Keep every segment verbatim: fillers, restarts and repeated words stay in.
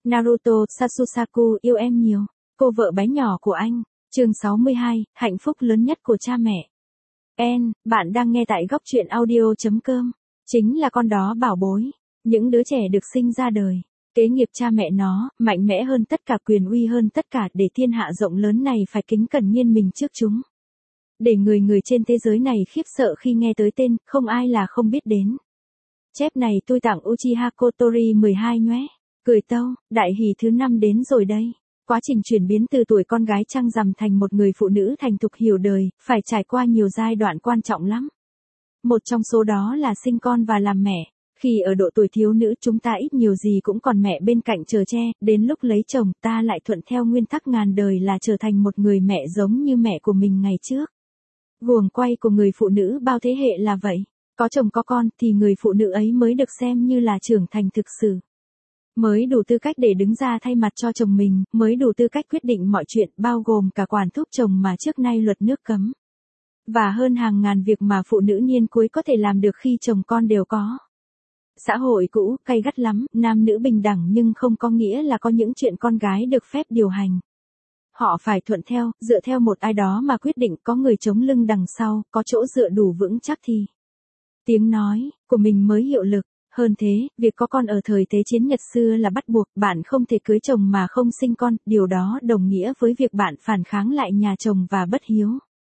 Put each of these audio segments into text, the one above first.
Naruto Sasusaku yêu em nhiều. Cô vợ bé nhỏ của anh. Chương sáu mươi hai, hạnh phúc lớn nhất của cha mẹ. En, bạn đang nghe tại góc truyện audio chấm com. Chính là con đó bảo bối. Những đứa trẻ được sinh ra đời. Kế nghiệp cha mẹ nó, mạnh mẽ hơn tất cả, quyền uy hơn tất cả, để thiên hạ rộng lớn này phải kính cẩn nghiêng mình trước chúng. Để người người trên thế giới này khiếp sợ khi nghe tới tên, không ai là không biết đến. Chép này tôi tặng Uchiha Kotori mười hai nhé. Cười tâu, đại hỷ thứ năm đến rồi đây. Quá trình chuyển biến từ tuổi con gái trăng rằm thành một người phụ nữ thành thục hiểu đời, phải trải qua nhiều giai đoạn quan trọng lắm. Một trong số đó là sinh con và làm mẹ. Khi ở độ tuổi thiếu nữ chúng ta ít nhiều gì cũng còn mẹ bên cạnh chờ che, đến lúc lấy chồng ta lại thuận theo nguyên tắc ngàn đời là trở thành một người mẹ giống như mẹ của mình ngày trước. Guồng quay của người phụ nữ bao thế hệ là vậy. Có chồng có con thì người phụ nữ ấy mới được xem như là trưởng thành thực sự. Mới đủ tư cách để đứng ra thay mặt cho chồng mình, mới đủ tư cách quyết định mọi chuyện, bao gồm cả quản thúc chồng mà trước nay luật nước cấm. Và hơn hàng ngàn việc mà phụ nữ niên cuối có thể làm được khi chồng con đều có. Xã hội cũ, gay gắt lắm, nam nữ bình đẳng nhưng không có nghĩa là có những chuyện con gái được phép điều hành. Họ phải thuận theo, dựa theo một ai đó mà quyết định, có người chống lưng đằng sau, có chỗ dựa đủ vững chắc thì tiếng nói của mình mới hiệu lực. Hơn thế, việc có con ở thời Thế chiến Nhật xưa là bắt buộc, bạn không thể cưới chồng mà không sinh con, điều đó đồng nghĩa với việc bạn phản kháng lại nhà chồng và bất hiếu.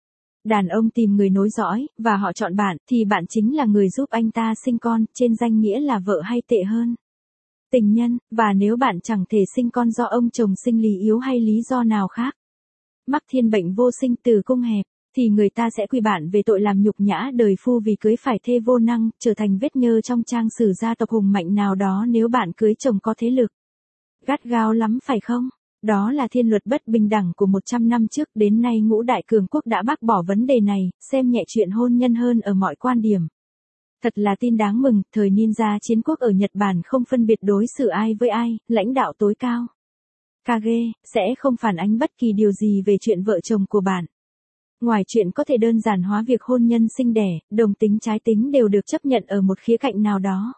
Đàn ông tìm người nối dõi, và họ chọn bạn, thì bạn chính là người giúp anh ta sinh con, trên danh nghĩa là vợ hay tệ hơn, tình nhân, và nếu bạn chẳng thể sinh con do ông chồng sinh lý yếu hay lý do nào khác, mắc thiên bệnh vô sinh tử cung hẹp, thì người ta sẽ quy bạn về tội làm nhục nhã đời phu vì cưới phải thê vô năng, trở thành vết nhơ trong trang sử gia tộc hùng mạnh nào đó nếu bạn cưới chồng có thế lực. Gắt gao lắm phải không? Đó là thiên luật bất bình đẳng của một trăm năm trước, đến nay ngũ đại cường quốc đã bác bỏ vấn đề này, xem nhẹ chuyện hôn nhân hơn ở mọi quan điểm. Thật là tin đáng mừng, thời ninja chiến quốc ở Nhật Bản không phân biệt đối xử ai với ai, lãnh đạo tối cao Kage sẽ không phản ánh bất kỳ điều gì về chuyện vợ chồng của bạn. Ngoài chuyện có thể đơn giản hóa việc hôn nhân sinh đẻ, đồng tính trái tính đều được chấp nhận ở một khía cạnh nào đó.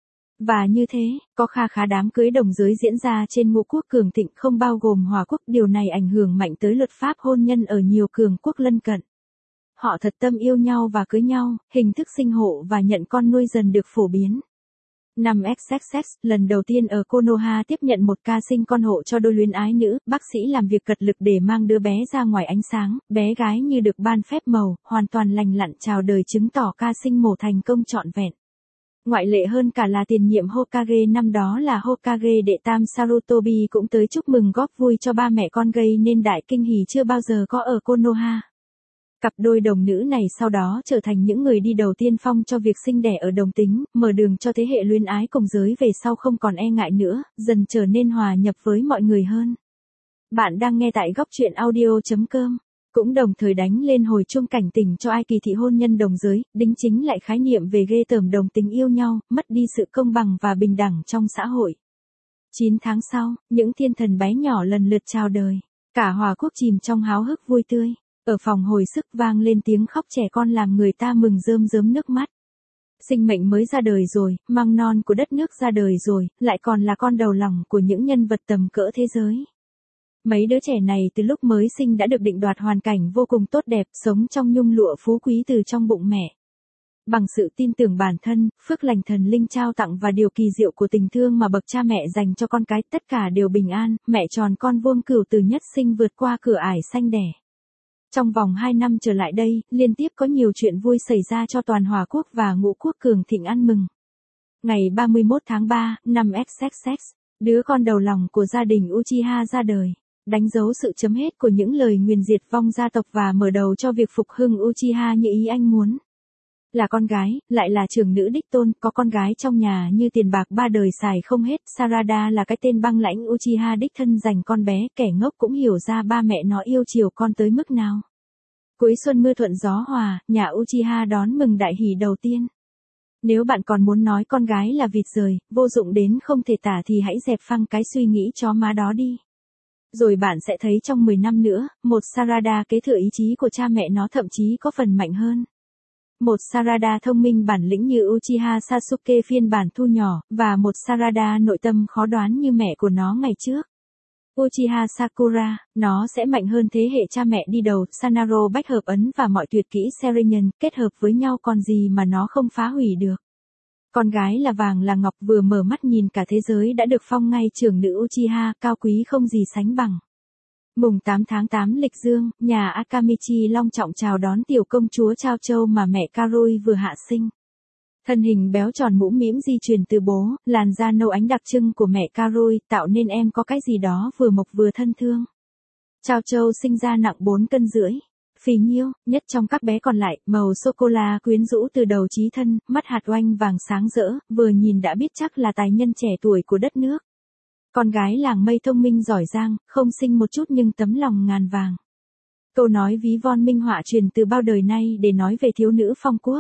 Và như thế, có kha khá đám cưới đồng giới diễn ra trên ngũ quốc cường thịnh không bao gồm Hòa quốc, điều này ảnh hưởng mạnh tới luật pháp hôn nhân ở nhiều cường quốc lân cận. Họ thật tâm yêu nhau và cưới nhau, hình thức sinh hộ và nhận con nuôi dần được phổ biến. Năm xx xx, lần đầu tiên ở Konoha tiếp nhận một ca sinh con hộ cho đôi luyến ái nữ, bác sĩ làm việc cật lực để mang đứa bé ra ngoài ánh sáng, bé gái như được ban phép màu, hoàn toàn lành lặn chào đời chứng tỏ ca sinh mổ thành công trọn vẹn. Ngoại lệ hơn cả là tiền nhiệm Hokage năm đó là Hokage đệ tam Sarutobi cũng tới chúc mừng góp vui cho ba mẹ con, gây nên đại kinh hỉ chưa bao giờ có ở Konoha. Cặp đôi đồng nữ này sau đó trở thành những người đi đầu tiên phong cho việc sinh đẻ ở đồng tính, mở đường cho thế hệ luyến ái cùng giới về sau không còn e ngại nữa, dần trở nên hòa nhập với mọi người hơn. Bạn đang nghe tại góc truyện audio chấm com. Cũng đồng thời đánh lên hồi chuông cảnh tỉnh cho ai kỳ thị hôn nhân đồng giới, đính chính lại khái niệm về ghê tởm đồng tính yêu nhau, mất đi sự công bằng và bình đẳng trong xã hội. chín tháng sau, những thiên thần bé nhỏ lần lượt chào đời. Cả Hòa quốc chìm trong háo hức vui tươi. Ở phòng hồi sức vang lên tiếng khóc trẻ con làm người ta mừng rơm rớm nước mắt. Sinh mệnh mới ra đời rồi, măng non của đất nước ra đời rồi, lại còn là con đầu lòng của những nhân vật tầm cỡ thế giới. Mấy đứa trẻ này từ lúc mới sinh đã được định đoạt hoàn cảnh vô cùng tốt đẹp, sống trong nhung lụa phú quý từ trong bụng mẹ. Bằng sự tin tưởng bản thân, phước lành thần linh trao tặng và điều kỳ diệu của tình thương mà bậc cha mẹ dành cho con cái, tất cả đều bình an, mẹ tròn con vuông cửu từ nhất sinh vượt qua cửa ải sanh đẻ. Trong vòng hai năm trở lại đây, liên tiếp có nhiều chuyện vui xảy ra cho toàn Hòa quốc và ngũ quốc cường thịnh ăn mừng. Ngày ba mươi mốt tháng ba, năm xx xx, đứa con đầu lòng của gia đình Uchiha ra đời, đánh dấu sự chấm hết của những lời nguyền diệt vong gia tộc và mở đầu cho việc phục hưng Uchiha như ý anh muốn. Là con gái, lại là trưởng nữ đích tôn, có con gái trong nhà như tiền bạc ba đời xài không hết. Sarada là cái tên băng lãnh Uchiha đích thân dành con bé, kẻ ngốc cũng hiểu ra ba mẹ nó yêu chiều con tới mức nào. Cuối xuân mưa thuận gió hòa, nhà Uchiha đón mừng đại hỷ đầu tiên. Nếu bạn còn muốn nói con gái là vịt rời, vô dụng đến không thể tả thì hãy dẹp phăng cái suy nghĩ chó má đó đi. Rồi bạn sẽ thấy trong mười năm nữa, một Sarada kế thừa ý chí của cha mẹ nó thậm chí có phần mạnh hơn. Một Sarada thông minh bản lĩnh như Uchiha Sasuke phiên bản thu nhỏ, và một Sarada nội tâm khó đoán như mẹ của nó ngày trước. Uchiha Sakura, nó sẽ mạnh hơn thế hệ cha mẹ đi đầu, Sanaro bách hợp ấn và mọi tuyệt kỹ Sharingan, kết hợp với nhau còn gì mà nó không phá hủy được. Con gái là vàng là ngọc, vừa mở mắt nhìn cả thế giới đã được phong ngay trưởng nữ Uchiha, cao quý không gì sánh bằng. Mùng tám tháng tám lịch dương, nhà Akamichi long trọng chào đón tiểu công chúa Trao Châu mà mẹ Karui vừa hạ sinh. Thân hình béo tròn mũm mĩm di truyền từ bố, làn da nâu ánh đặc trưng của mẹ Karui tạo nên em có cái gì đó vừa mộc vừa thân thương. Trao Châu sinh ra nặng bốn cân rưỡi. Phì nhiêu, nhất trong các bé còn lại, màu sô-cô-la quyến rũ từ đầu chí thân, mắt hạt oanh vàng sáng rỡ, vừa nhìn đã biết chắc là tài nhân trẻ tuổi của đất nước. Con gái làng mây thông minh giỏi giang, không xinh một chút nhưng tấm lòng ngàn vàng. Câu nói ví von minh họa truyền từ bao đời nay để nói về thiếu nữ phong quốc.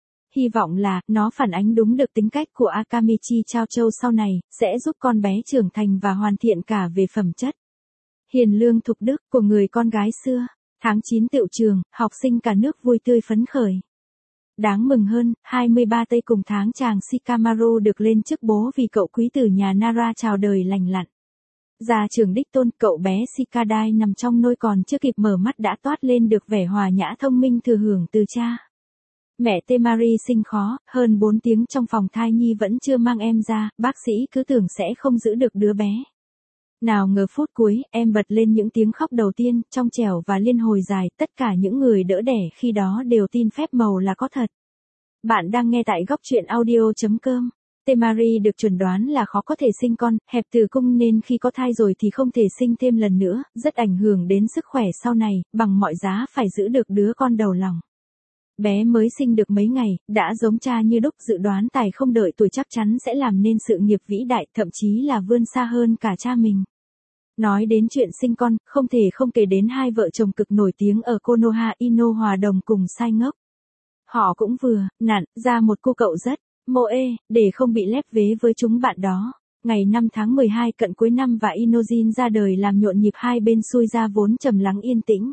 Hy vọng là, nó phản ánh đúng được tính cách của Akamichi Trao Châu sau này, sẽ giúp con bé trưởng thành và hoàn thiện cả về phẩm chất. Hiền lương thục đức của người con gái xưa. Tháng chín tựu trường, học sinh cả nước vui tươi phấn khởi. Đáng mừng hơn, hai mươi ba tây cùng tháng chàng Shikamaru được lên chức bố vì cậu quý tử nhà Nara chào đời lành lặn. Gia trưởng đích tôn, cậu bé Shikadai nằm trong nôi còn chưa kịp mở mắt đã toát lên được vẻ hòa nhã thông minh thừa hưởng từ cha. Mẹ Temari sinh khó, hơn bốn tiếng trong phòng thai nhi vẫn chưa mang em ra, bác sĩ cứ tưởng sẽ không giữ được đứa bé. Nào ngờ phút cuối, em bật lên những tiếng khóc đầu tiên, trong trẻo và liên hồi dài, tất cả những người đỡ đẻ khi đó đều tin phép màu là có thật. Bạn đang nghe tại góc truyện audio chấm com. Temari được chuẩn đoán là khó có thể sinh con, hẹp tử cung nên khi có thai rồi thì không thể sinh thêm lần nữa, rất ảnh hưởng đến sức khỏe sau này, bằng mọi giá phải giữ được đứa con đầu lòng. Bé mới sinh được mấy ngày, đã giống cha như đúc, dự đoán tài không đợi tuổi chắc chắn sẽ làm nên sự nghiệp vĩ đại, thậm chí là vươn xa hơn cả cha mình. Nói đến chuyện sinh con, không thể không kể đến hai vợ chồng cực nổi tiếng ở Konoha, Ino Hòa Đồng cùng Sai Ngốc. Họ cũng vừa, nặn, ra một cô cậu rất, moe, để không bị lép vế với chúng bạn đó. Ngày năm tháng mười hai cận cuối năm và Inojin ra đời làm nhộn nhịp hai bên xuôi ra vốn trầm lắng yên tĩnh.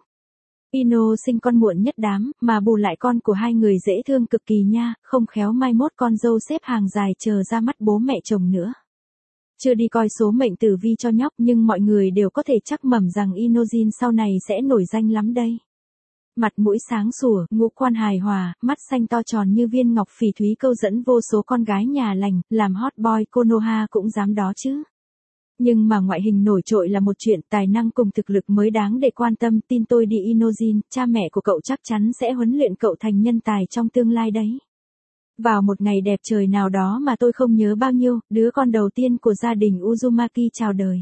Ino sinh con muộn nhất đám, mà bù lại con của hai người dễ thương cực kỳ nha, không khéo mai mốt con dâu xếp hàng dài chờ ra mắt bố mẹ chồng nữa. Chưa đi coi số mệnh tử vi cho nhóc nhưng mọi người đều có thể chắc mẩm rằng Inojin sau này sẽ nổi danh lắm đây. Mặt mũi sáng sủa, ngũ quan hài hòa, mắt xanh to tròn như viên ngọc phỉ thúy câu dẫn vô số con gái nhà lành, làm hot boy Konoha cũng dám đó chứ. Nhưng mà ngoại hình nổi trội là một chuyện, tài năng cùng thực lực mới đáng để quan tâm, tin tôi đi Inojin, cha mẹ của cậu chắc chắn sẽ huấn luyện cậu thành nhân tài trong tương lai đấy. Vào một ngày đẹp trời nào đó mà tôi không nhớ bao nhiêu, đứa con đầu tiên của gia đình Uzumaki chào đời.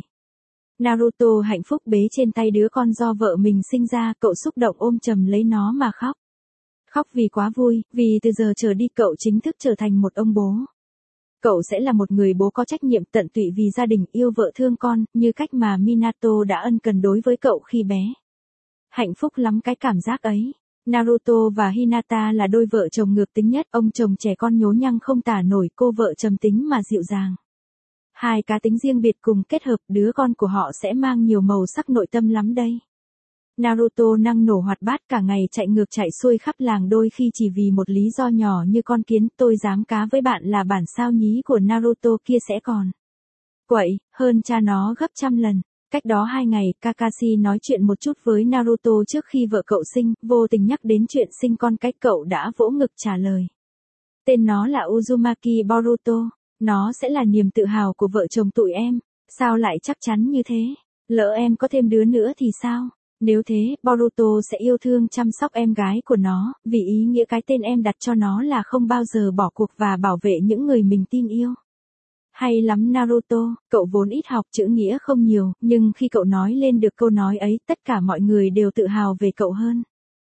Naruto hạnh phúc bế trên tay đứa con do vợ mình sinh ra, cậu xúc động ôm chầm lấy nó mà khóc. Khóc vì quá vui, vì từ giờ trở đi cậu chính thức trở thành một ông bố. Cậu sẽ là một người bố có trách nhiệm tận tụy vì gia đình, yêu vợ thương con, như cách mà Minato đã ân cần đối với cậu khi bé. Hạnh phúc lắm cái cảm giác ấy. Naruto và Hinata là đôi vợ chồng ngược tính nhất, ông chồng trẻ con nhố nhăng không tả nổi, cô vợ trầm tính mà dịu dàng. Hai cá tính riêng biệt cùng kết hợp, đứa con của họ sẽ mang nhiều màu sắc nội tâm lắm đây. Naruto năng nổ hoạt bát cả ngày chạy ngược chạy xuôi khắp làng đôi khi chỉ vì một lý do nhỏ như con kiến, tôi dám cá với bạn là bản sao nhí của Naruto kia sẽ còn quậy hơn cha nó gấp trăm lần. Cách đó hai ngày, Kakashi nói chuyện một chút với Naruto trước khi vợ cậu sinh, vô tình nhắc đến chuyện sinh con, cách cậu đã vỗ ngực trả lời. Tên nó là Uzumaki Boruto, nó sẽ là niềm tự hào của vợ chồng tụi em. Sao lại chắc chắn như thế? Lỡ em có thêm đứa nữa thì sao? Nếu thế, Boruto sẽ yêu thương chăm sóc em gái của nó, vì ý nghĩa cái tên em đặt cho nó là không bao giờ bỏ cuộc và bảo vệ những người mình tin yêu. Hay lắm Naruto, cậu vốn ít học chữ nghĩa không nhiều, nhưng khi cậu nói lên được câu nói ấy, tất cả mọi người đều tự hào về cậu hơn.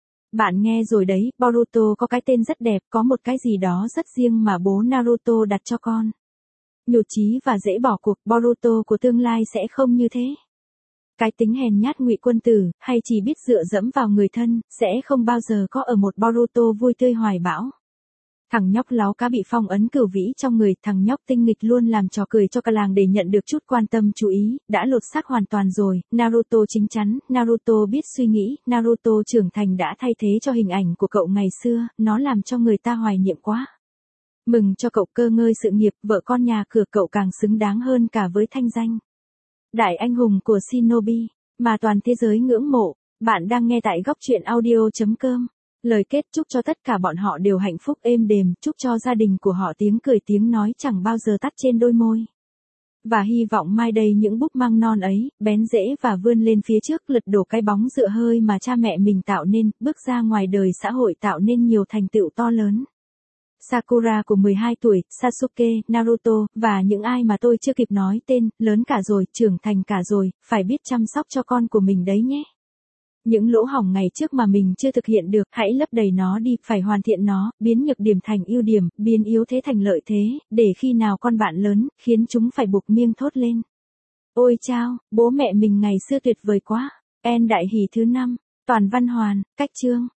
Bạn nghe rồi đấy, Boruto có cái tên rất đẹp, có một cái gì đó rất riêng mà bố Naruto đặt cho con. Nhụt chí và dễ bỏ cuộc, Boruto của tương lai sẽ không như thế. Cái tính hèn nhát ngụy quân tử, hay chỉ biết dựa dẫm vào người thân, sẽ không bao giờ có ở một Boruto vui tươi hoài bão. Thằng nhóc láo cá bị phong ấn cửu vĩ trong người, thằng nhóc tinh nghịch luôn làm trò cười cho cả làng để nhận được chút quan tâm chú ý, đã lột xác hoàn toàn rồi. Naruto chín chắn, Naruto biết suy nghĩ, Naruto trưởng thành đã thay thế cho hình ảnh của cậu ngày xưa, nó làm cho người ta hoài niệm quá. Mừng cho cậu cơ ngơi sự nghiệp, vợ con nhà cửa cậu càng xứng đáng hơn cả với thanh danh đại anh hùng của Shinobi, mà toàn thế giới ngưỡng mộ. Bạn đang nghe tại góc truyện audio chấm com. Lời kết chúc cho tất cả bọn họ đều hạnh phúc êm đềm, chúc cho gia đình của họ tiếng cười tiếng nói chẳng bao giờ tắt trên đôi môi. Và hy vọng mai đây những búp măng non ấy, bén rễ và vươn lên phía trước lật đổ cái bóng dựa hơi mà cha mẹ mình tạo nên, bước ra ngoài đời xã hội tạo nên nhiều thành tựu to lớn. Sakura của mười hai tuổi, Sasuke, Naruto, và những ai mà tôi chưa kịp nói tên, lớn cả rồi, trưởng thành cả rồi, phải biết chăm sóc cho con của mình đấy nhé. Những lỗ hổng ngày trước mà mình chưa thực hiện được, hãy lấp đầy nó đi, phải hoàn thiện nó, biến nhược điểm thành ưu điểm, biến yếu thế thành lợi thế, để khi nào con bạn lớn, khiến chúng phải buộc miệng thốt lên. Ôi chao, bố mẹ mình ngày xưa tuyệt vời quá. En đại hỷ thứ năm, toàn văn hoàn, cách chương.